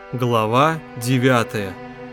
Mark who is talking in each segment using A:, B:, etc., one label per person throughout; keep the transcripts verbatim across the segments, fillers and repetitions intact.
A: Глава девятая.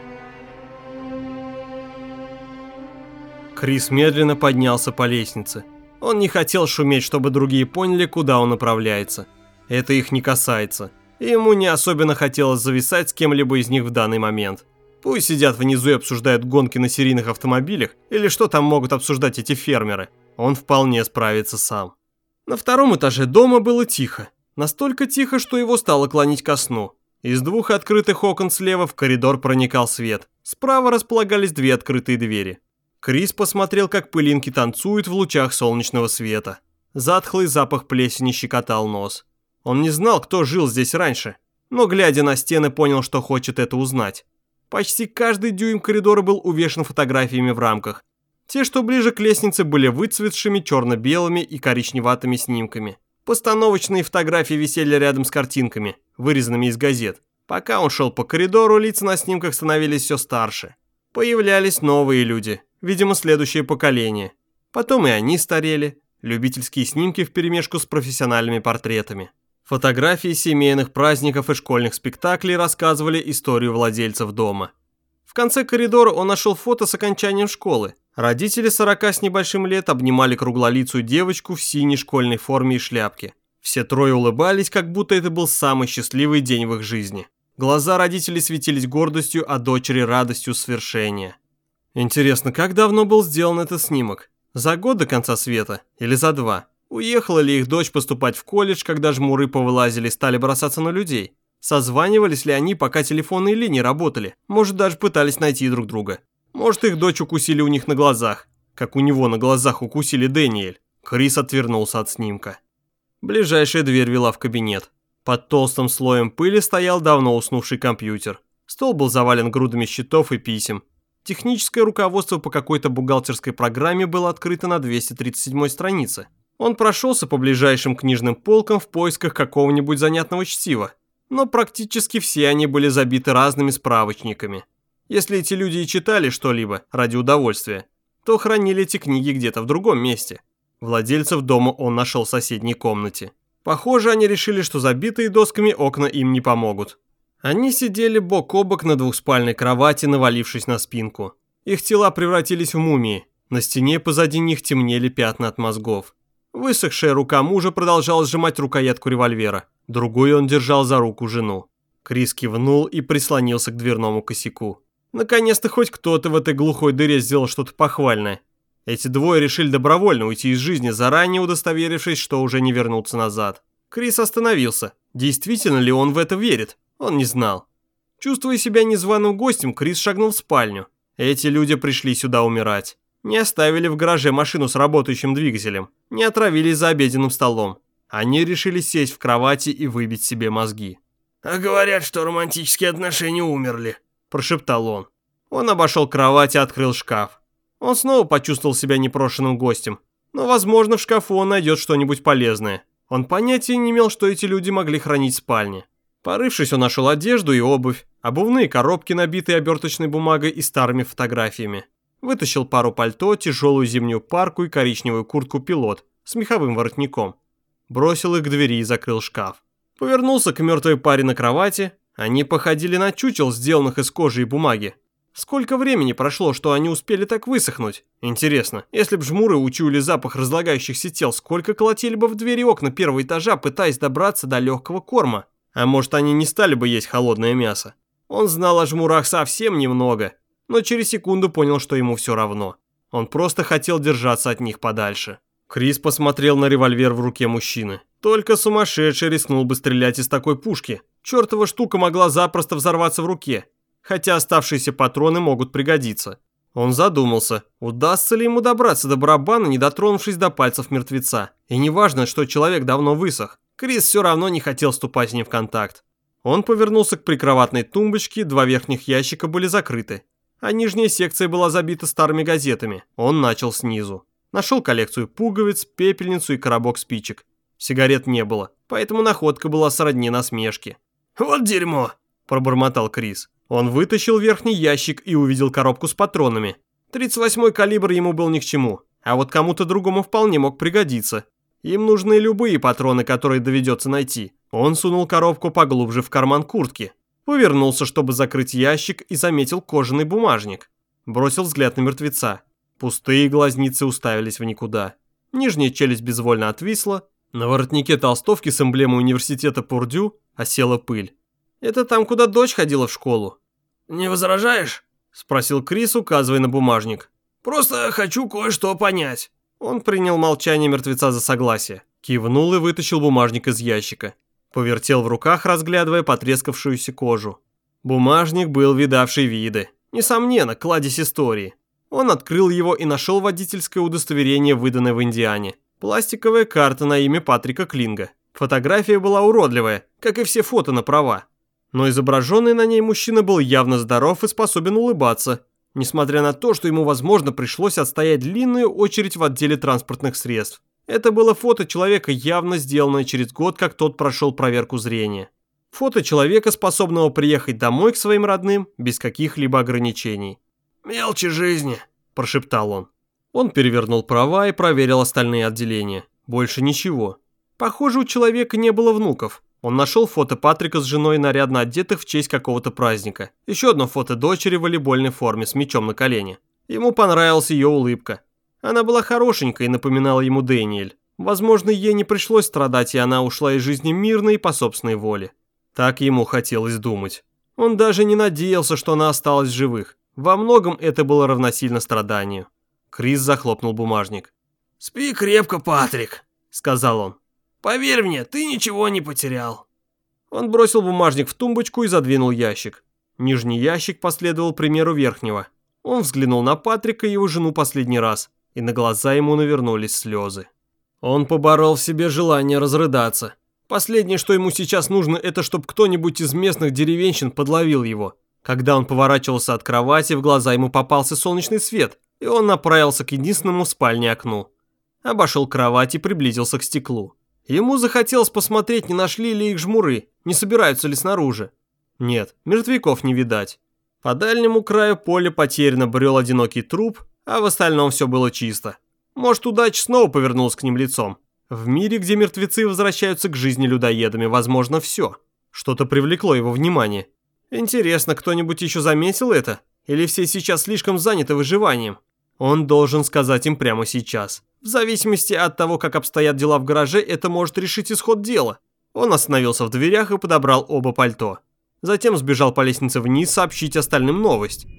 A: Крис медленно поднялся по лестнице. Он не хотел шуметь, чтобы другие поняли, куда он направляется. Это их не касается. И ему не особенно хотелось зависать с кем-либо из них в данный момент. Пусть сидят внизу и обсуждают гонки на серийных автомобилях, или что там могут обсуждать эти фермеры. Он вполне справится сам. На втором этаже дома было тихо. Настолько тихо, что его стало клонить ко сну. Из двух открытых окон слева в коридор проникал свет. Справа располагались две открытые двери. Крис посмотрел, как пылинки танцуют в лучах солнечного света. Затхлый запах плесени щекотал нос. Он не знал, кто жил здесь раньше, но, глядя на стены, понял, что хочет это узнать. Почти каждый дюйм коридора был увешан фотографиями в рамках. Те, что ближе к лестнице, были выцветшими черно-белыми и коричневатыми снимками. Постановочные фотографии висели рядом с картинками, вырезанными из газет. Пока он шел по коридору, лица на снимках становились все старше. Появлялись новые люди, видимо, следующее поколение. Потом и они старели. Любительские снимки вперемешку с профессиональными портретами. Фотографии семейных праздников и школьных спектаклей рассказывали историю владельцев дома. В конце коридора он нашел фото с окончанием школы. Родители сорока с небольшим лет обнимали круглолицую девочку в синей школьной форме и шляпке. Все трое улыбались, как будто это был самый счастливый день в их жизни. Глаза родителей светились гордостью, а дочери радостью свершения. Интересно, как давно был сделан этот снимок? За год до конца света или за два? Уехала ли их дочь поступать в колледж, когда жмуры повылазили и стали бросаться на людей? Созванивались ли они, пока телефонные линии работали? Может, даже пытались найти друг друга? Может, их дочь укусили у них на глазах, как у него на глазах укусили Дэниэль? Крис отвернулся от снимка. Ближайшая дверь вела в кабинет. Под толстым слоем пыли стоял давно уснувший компьютер. Стол был завален грудами счетов и писем. Техническое руководство по какой-то бухгалтерской программе было открыто на двести тридцать седьмой странице. Он прошелся по ближайшим книжным полкам в поисках какого-нибудь занятного чтива. Но практически все они были забиты разными справочниками. Если эти люди и читали что-либо ради удовольствия, то хранили эти книги где-то в другом месте. Владельцев дома он нашел в соседней комнате. Похоже, они решили, что забитые досками окна им не помогут. Они сидели бок о бок на двухспальной кровати, навалившись на спинку. Их тела превратились в мумии. На стене позади них темнели пятна от мозгов. Высохшая рука мужа продолжала сжимать рукоятку револьвера. Другой он держал за руку жену. Крис кивнул и прислонился к дверному косяку. Наконец-то хоть кто-то в этой глухой дыре сделал что-то похвальное. Эти двое решили добровольно уйти из жизни, заранее удостоверившись, что уже не вернутся назад. Крис остановился. Действительно ли он в это верит? Он не знал. Чувствуя себя незваным гостем, Крис шагнул в спальню. Эти люди пришли сюда умирать. Не оставили в гараже машину с работающим двигателем. Не отравились за обеденным столом. Они решили сесть в кровати и выбить себе мозги.
B: «А говорят, что романтические отношения умерли», –
A: прошептал он. Он обошел кровать и открыл шкаф. Он снова почувствовал себя непрошенным гостем. Но, возможно, в шкафу он найдет что-нибудь полезное. Он понятия не имел, что эти люди могли хранить в спальне. Порывшись, он нашел одежду и обувь, обувные коробки, набитые оберточной бумагой и старыми фотографиями. Вытащил пару пальто, тяжелую зимнюю парку и коричневую куртку пилот с меховым воротником. Бросил их к двери и закрыл шкаф. Повернулся к мертвой паре на кровати. Они походили на чучел, сделанных из кожи и бумаги. Сколько времени прошло, что они успели так высохнуть? Интересно, если б жмуры учуяли запах разлагающихся тел, сколько колотили бы в двери окна первого этажа, пытаясь добраться до легкого корма? А может, они не стали бы есть холодное мясо? Он знал о жмурах совсем немного, но через секунду понял, что ему все равно. Он просто хотел держаться от них подальше. Крис посмотрел на револьвер в руке мужчины. Только сумасшедший рискнул бы стрелять из такой пушки. Чертова штука могла запросто взорваться в руке. Хотя оставшиеся патроны могут пригодиться. Он задумался, удастся ли ему добраться до барабана, не дотронувшись до пальцев мертвеца. И неважно, что человек давно высох. Крис все равно не хотел вступать с ним в контакт. Он повернулся к прикроватной тумбочке, два верхних ящика были закрыты, а нижняя секция была забита старыми газетами. Он начал снизу. Нашел коллекцию пуговиц, пепельницу и коробок спичек. Сигарет не было, поэтому находка была сродни насмешке.
B: «Вот дерьмо!» –
A: пробормотал Крис. Он вытащил верхний ящик и увидел коробку с патронами. тридцать восьмой калибр ему был ни к чему, а вот кому-то другому вполне мог пригодиться. Им нужны любые патроны, которые доведется найти. Он сунул коробку поглубже в карман куртки. Повернулся, чтобы закрыть ящик, и заметил кожаный бумажник. Бросил взгляд на мертвеца. Пустые глазницы уставились в никуда. Нижняя челюсть безвольно отвисла. На воротнике толстовки с эмблемой университета Пурдю осела пыль. «Это там, куда дочь ходила в школу?»
B: «Не возражаешь?»
A: – спросил Крис, указывая на бумажник.
B: «Просто хочу кое-что понять».
A: Он принял молчание мертвеца за согласие. Кивнул и вытащил бумажник из ящика. Повертел в руках, разглядывая потрескавшуюся кожу. Бумажник был видавший виды. Несомненно, кладезь истории. Он открыл его и нашел водительское удостоверение, выданное в Индиане. Пластиковая карта на имя Патрика Клинга. Фотография была уродливая, как и все фото на права. Но изображенный на ней мужчина был явно здоров и способен улыбаться, несмотря на то, что ему, возможно, пришлось отстоять длинную очередь в отделе транспортных средств. Это было фото человека, явно сделанное через год, как тот прошел проверку зрения. Фото человека, способного приехать домой к своим родным без каких-либо ограничений.
B: «Мелочи жизни», –
A: прошептал он. Он перевернул права и проверил остальные отделения. Больше ничего. Похоже, у человека не было внуков. Он нашел фото Патрика с женой, нарядно одетых в честь какого-то праздника. Еще одно фото дочери в волейбольной форме с мячом на колене. Ему понравилась ее улыбка. Она была хорошенькой и напоминала ему Дэниэль. Возможно, ей не пришлось страдать, и она ушла из жизни мирно и по собственной воле. Так ему хотелось думать. Он даже не надеялся, что она осталась в живых. Во многом это было равносильно страданию. Крис захлопнул бумажник.
B: «Спи крепко, Патрик», —
A: сказал он.
B: «Поверь мне, ты ничего не потерял».
A: Он бросил бумажник в тумбочку и задвинул ящик. Нижний ящик последовал примеру верхнего. Он взглянул на Патрика и его жену последний раз, и на глаза ему навернулись слезы. Он поборол в себе желание разрыдаться. Последнее, что ему сейчас нужно, это чтобы кто-нибудь из местных деревенщин подловил его. Когда он поворачивался от кровати, в глаза ему попался солнечный свет, и он направился к единственному в спальне окну. Обошел кровать и приблизился к стеклу. Ему захотелось посмотреть, не нашли ли их жмуры, не собираются ли снаружи. Нет, мертвяков не видать. По дальнему краю поля потерянно брел одинокий труп, а в остальном все было чисто. Может, удача снова повернулась к ним лицом. В мире, где мертвецы возвращаются к жизни людоедами, возможно, все. Что-то привлекло его внимание. Интересно, кто-нибудь еще заметил это? Или все сейчас слишком заняты выживанием? Он должен сказать им прямо сейчас. В зависимости от того, как обстоят дела в гараже, это может решить исход дела. Он остановился в дверях и подобрал оба пальто. Затем сбежал по лестнице вниз сообщить остальным новость.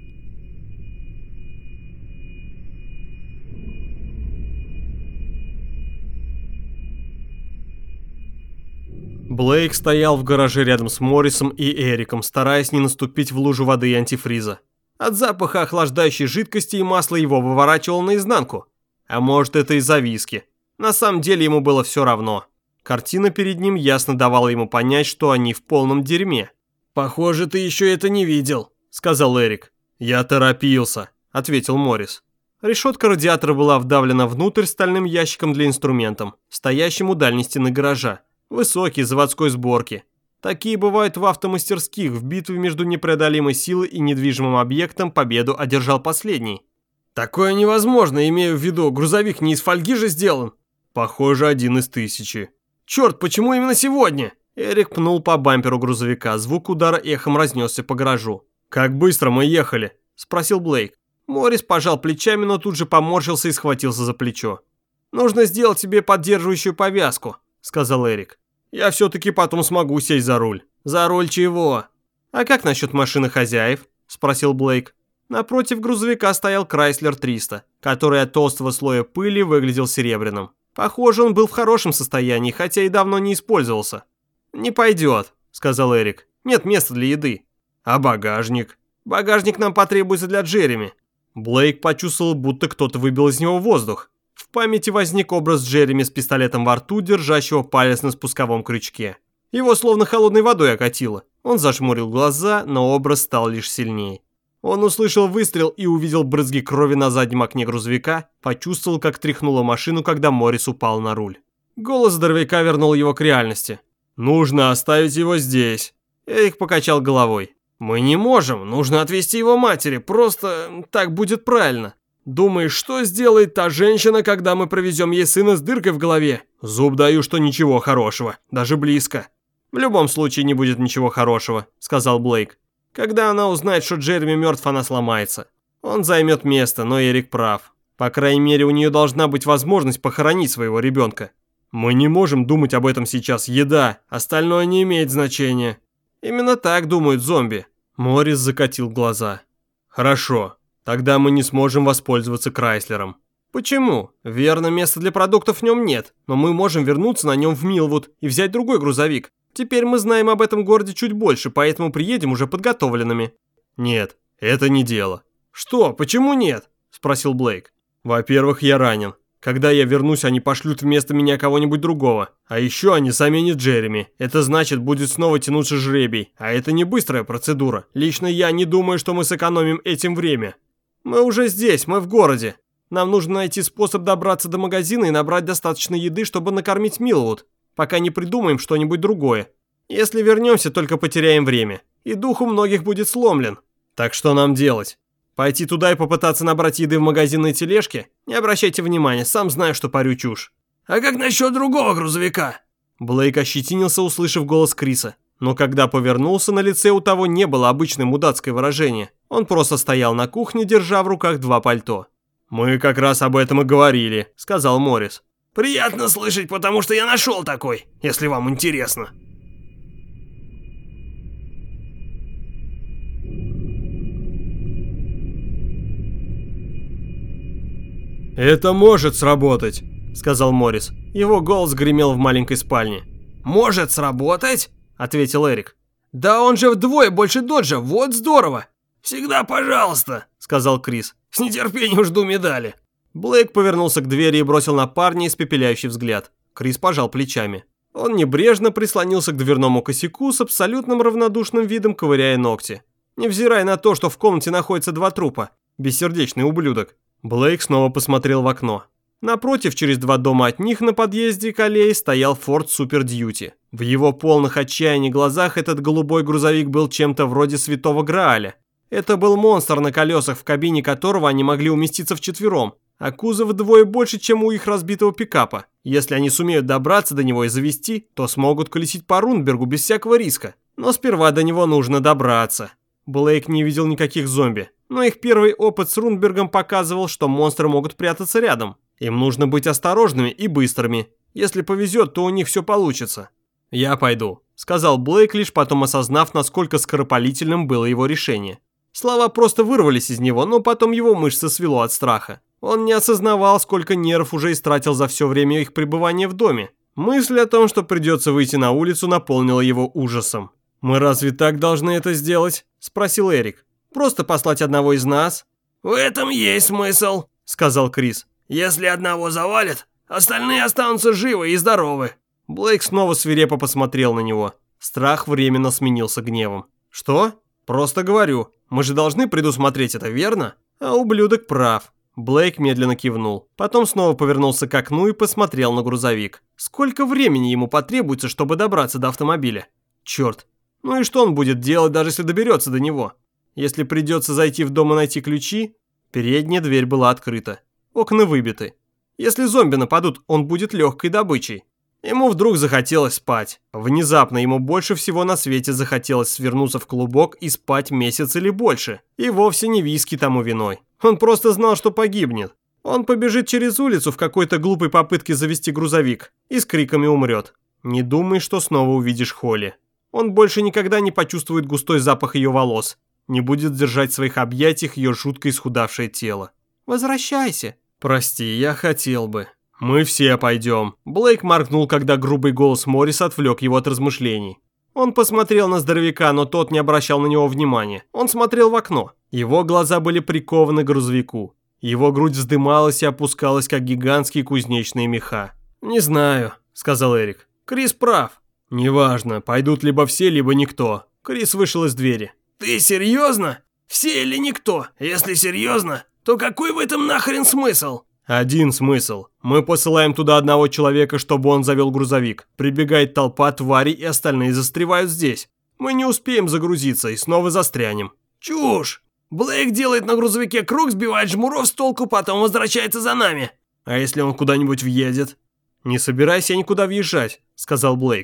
A: Блейк стоял в гараже рядом с Моррисом и Эриком, стараясь не наступить в лужу воды и антифриза. От запаха охлаждающей жидкости и масла его выворачивало наизнанку. А может, это из-за виски. На самом деле ему было все равно. Картина перед ним ясно давала ему понять, что они в полном дерьме. «Похоже, ты еще это не видел», — сказал Эрик. «Я торопился», — ответил Моррис. Решетка радиатора была вдавлена внутрь стальным ящиком для инструментов, стоящим у дальней стены гаража. Высокий, заводской сборки. Такие бывают в автомастерских. В битве между непреодолимой силой и недвижимым объектом победу одержал последний. «Такое невозможно, имею в виду, грузовик не из фольги же сделан». «Похоже, один из тысячи». «Черт, почему именно сегодня?» Эрик пнул по бамперу грузовика, звук удара эхом разнесся по гаражу. «Как быстро мы ехали?» – спросил Блейк. Моррис пожал плечами, но тут же поморщился и схватился за плечо. «Нужно сделать тебе поддерживающую повязку», – сказал Эрик. «Я все-таки потом смогу сесть за руль». «За руль чего?» «А как насчет машины хозяев?» – спросил Блейк. Напротив грузовика стоял Крайслер триста, который от толстого слоя пыли выглядел серебряным. Похоже, он был в хорошем состоянии, хотя и давно не использовался. «Не пойдет», – сказал Эрик. «Нет места для еды». «А багажник?» «Багажник нам потребуется для Джереми». Блейк почувствовал, будто кто-то выбил из него воздух. В памяти возник образ Джереми с пистолетом во рту, держащего палец на спусковом крючке. Его словно холодной водой окатило. Он зажмурил глаза, но образ стал лишь сильнее. Он услышал выстрел и увидел брызги крови на заднем окне грузовика, почувствовал, как тряхнула машину, когда Моррис упал на руль. Голос здоровяка вернул его к реальности. «Нужно оставить его здесь». Эрик покачал головой. «Мы не можем, нужно отвезти его матери, просто так будет правильно». «Думаешь, что сделает та женщина, когда мы привезем ей сына с дыркой в голове?» «Зуб даю, что ничего хорошего, даже близко». В любом случае не будет ничего хорошего», — сказал Блейк. «Когда она узнает, что Джереми мертв, она сломается. Он займет место, но Эрик прав. По крайней мере, у нее должна быть возможность похоронить своего ребенка. Мы не можем думать об этом сейчас. Еда. Остальное не имеет значения». «Именно так думают зомби». Моррис закатил глаза. «Хорошо. Тогда мы не сможем воспользоваться Крайслером». «Почему? Верно, места для продуктов в нем нет, но мы можем вернуться на нем в Милвуд и взять другой грузовик. Теперь мы знаем об этом городе чуть больше, поэтому приедем уже подготовленными». «Нет, это не дело». «Что? Почему нет?» – спросил Блейк. «Во-первых, я ранен. Когда я вернусь, они пошлют вместо меня кого-нибудь другого. А еще они заменят Джереми. Это значит, будет снова тянуться жребий. А это не быстрая процедура. Лично я не думаю, что мы сэкономим этим время. Мы уже здесь, мы в городе. Нам нужно найти способ добраться до магазина и набрать достаточно еды, чтобы накормить Милвуд, пока не придумаем что-нибудь другое. Если вернемся, только потеряем время. И дух у многих будет сломлен. Так что нам делать? Пойти туда и попытаться набрать еды в магазинной тележке? Не обращайте внимания, сам знаю, что парю чушь».
B: «А как насчет другого грузовика?»
A: Блейк ощетинился, услышав голос Криса. Но когда повернулся, на лице у того не было обычное мудацкое выражение. Он просто стоял на кухне, держа в руках два пальто. «Мы как раз об этом и говорили», — сказал Моррис.
B: «Приятно слышать, потому что я нашел такой, если вам интересно».
A: «Это может сработать», — сказал Моррис. Его голос гремел в маленькой спальне.
B: «Может сработать?»
A: — ответил Эрик. «Да он же вдвое больше Доджа, вот здорово!»
B: «Всегда пожалуйста», —
A: сказал Крис.
B: «С нетерпением жду медали».
A: Блейк повернулся к двери и бросил на парня испепеляющий взгляд. Крис пожал плечами. Он небрежно прислонился к дверному косяку с абсолютным равнодушным видом, ковыряя ногти. Невзирая на то, что в комнате находятся два трупа. Бессердечный ублюдок. Блейк снова посмотрел в окно. Напротив, через два дома от них на подъезде к аллее стоял Форд Супер Дьюти. В его полных отчаяний глазах этот голубой грузовик был чем-то вроде святого Грааля. Это был монстр на колесах, в кабине которого они могли уместиться вчетвером, а кузов вдвое больше, чем у их разбитого пикапа. Если они сумеют добраться до него и завести, то смогут колесить по Рунбергу без всякого риска. Но сперва до него нужно добраться. Блейк не видел никаких зомби, но их первый опыт с Рунбергом показывал, что монстры могут прятаться рядом. Им нужно быть осторожными и быстрыми. Если повезет, то у них все получится. «Я пойду», — сказал Блейк, лишь потом осознав, насколько скоропалительным было его решение. Слова просто вырвались из него, но потом его мышцы свело от страха. Он не осознавал, сколько нервов уже истратил за все время их пребывания в доме. Мысль о том, что придется выйти на улицу, наполнила его ужасом. «Мы разве так должны это сделать?» – спросил Эрик. «Просто послать одного из нас?»
B: «В этом есть смысл», –
A: сказал Крис.
B: «Если одного завалят, остальные останутся живы и здоровы».
A: Блейк снова свирепо посмотрел на него. Страх временно сменился гневом. «Что? Просто говорю. Мы же должны предусмотреть это, верно?» А ублюдок прав. Блейк медленно кивнул. Потом снова повернулся к окну и посмотрел на грузовик. Сколько времени ему потребуется, чтобы добраться до автомобиля? Черт. Ну и что он будет делать, даже если доберется до него? Если придется зайти в дом и найти ключи? Передняя дверь была открыта. Окна выбиты. Если зомби нападут, он будет легкой добычей. Ему вдруг захотелось спать. Внезапно ему больше всего на свете захотелось свернуться в клубок и спать месяц или больше. И вовсе не виски тому виной. Он просто знал, что погибнет. Он побежит через улицу в какой-то глупой попытке завести грузовик и с криками умрет. Не думай, что снова увидишь Холли. Он больше никогда не почувствует густой запах ее волос. Не будет держать в своих объятиях ее жутко исхудавшее тело. «Возвращайся». «Прости, я хотел бы». «Мы все пойдем». Блейк моргнул, когда грубый голос Морриса отвлек его от размышлений. Он посмотрел на здоровяка, но тот не обращал на него внимания. Он смотрел в окно. Его глаза были прикованы к грузовику. Его грудь вздымалась и опускалась, как гигантские кузнечные меха. «Не знаю», — сказал Эрик. «Крис прав». «Неважно, пойдут либо все, либо никто». Крис вышел из двери.
B: «Ты серьезно? Все или никто? Если серьезно, то какой в этом нахрен смысл?»
A: «Один смысл. Мы посылаем туда одного человека, чтобы он завел грузовик. Прибегает толпа тварей, и остальные застревают здесь. Мы не успеем загрузиться и снова застрянем».
B: «Чушь! Блейк делает на грузовике круг, сбивает жмуров с толку, потом возвращается за нами».
A: «А если он куда-нибудь въедет?» «Не собирайся никуда въезжать», — сказал Блейк.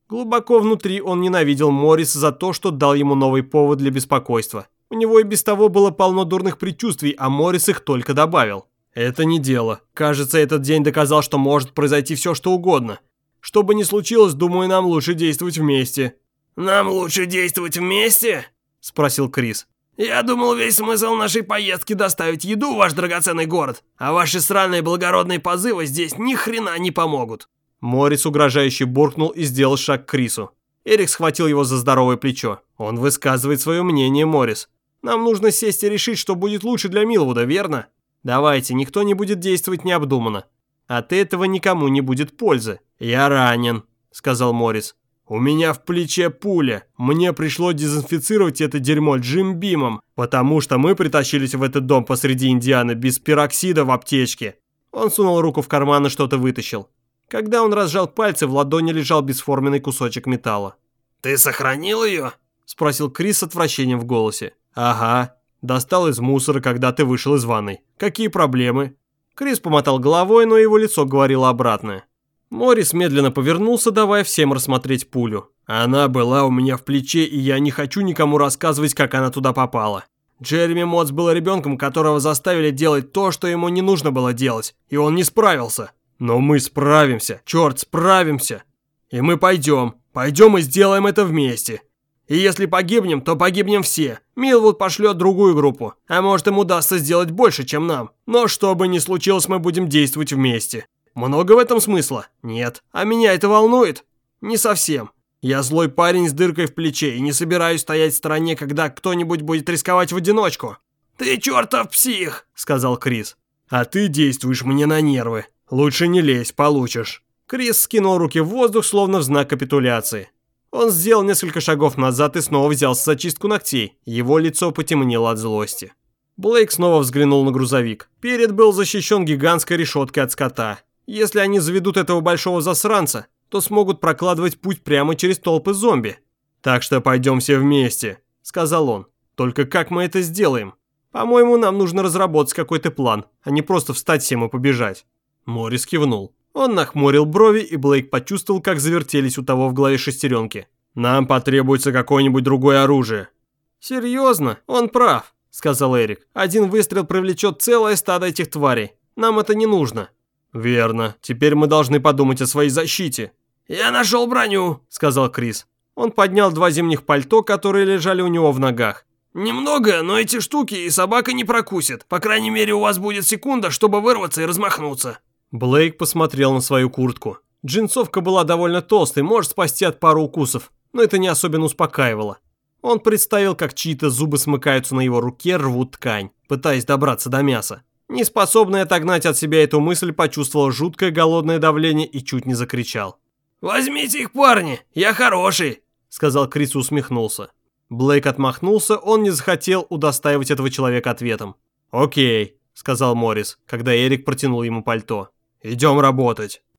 A: Глубоко внутри он ненавидел Морриса за то, что дал ему новый повод для беспокойства. У него и без того было полно дурных предчувствий, а Моррис их только добавил. Это не дело. Кажется, этот день доказал, что может произойти все, что угодно. Что бы ни случилось, думаю, нам лучше действовать вместе.
B: «Нам лучше действовать вместе?» –
A: спросил Крис.
B: «Я думал, весь смысл нашей поездки доставить еду в ваш драгоценный город, а ваши сраные благородные позывы здесь ни хрена не помогут».
A: Моррис угрожающе буркнул и сделал шаг к Крису. Эрик схватил его за здоровое плечо. «Он высказывает свое мнение, Моррис. Нам нужно сесть и решить, что будет лучше для Милвуда, верно? Давайте, никто не будет действовать необдуманно. От этого никому не будет пользы». «Я ранен», — сказал Моррис. «У меня в плече пуля. Мне пришлось дезинфицировать это дерьмо Джим Бимом, потому что мы притащились в этот дом посреди Индианы без пероксида в аптечке». Он сунул руку в карман и что-то вытащил. Когда он разжал пальцы, в ладони лежал бесформенный кусочек металла.
B: «Ты сохранил ее?»
A: – спросил Крис с отвращением в голосе. «Ага. Достал из мусора, когда ты вышел из ванной. Какие проблемы?» Крис помотал головой, но его лицо говорило обратное. Моррис медленно повернулся, давая всем рассмотреть пулю. «Она была у меня в плече, и я не хочу никому рассказывать, как она туда попала. Джереми Мотс был ребенком, которого заставили делать то, что ему не нужно было делать, и он не справился. Но мы справимся, черт, справимся. И мы пойдем, пойдем и сделаем это вместе. И если погибнем, то погибнем все. Милвуд пошлет другую группу, а может им удастся сделать больше, чем нам. Но что бы ни случилось, мы будем действовать вместе. Много в этом смысла? Нет. А меня это волнует? Не совсем. Я злой парень с дыркой в плече и не собираюсь стоять в стороне, когда кто-нибудь будет рисковать в одиночку».
B: «Ты чертов псих», —
A: сказал Крис. «А ты действуешь мне на нервы. Лучше не лезь, получишь». Крис скинул руки в воздух, словно в знак капитуляции. Он сделал несколько шагов назад и снова взялся за чистку ногтей. Его лицо потемнело от злости. Блейк снова взглянул на грузовик. Перед был защищен гигантской решеткой от скота. Если они заведут этого большого засранца, то смогут прокладывать путь прямо через толпы зомби. «Так что пойдем все вместе», — сказал он. «Только как мы это сделаем? По-моему, нам нужно разработать какой-то план, а не просто встать всем и побежать». Моррис кивнул. Он нахмурил брови, и Блейк почувствовал, как завертелись у того в голове шестеренки. «Нам потребуется какое-нибудь другое оружие». «Серьезно? Он прав», — сказал Эрик. «Один выстрел привлечет целое стадо этих тварей. Нам это не нужно». «Верно. Теперь мы должны подумать о своей защите».
B: «Я нашел броню», —
A: сказал Крис. Он поднял два зимних пальто, которые лежали у него в ногах.
B: «Немного, но эти штуки и собака не прокусит. По крайней мере, у вас будет секунда, чтобы вырваться и размахнуться».
A: Блейк посмотрел на свою куртку. Джинсовка была довольно толстой, может спасти от пары укусов, но это не особенно успокаивало. Он представил, как чьи-то зубы смыкаются на его руке, рвут ткань, пытаясь добраться до мяса. Неспособный отогнать от себя эту мысль, почувствовал жуткое голодное давление и чуть не закричал.
B: «Возьмите их, парни, я хороший», — сказал Крис и усмехнулся.
A: Блейк отмахнулся, он не захотел удостаивать этого человека ответом. «Окей», — сказал Моррис, когда Эрик протянул ему пальто. «Идем работать».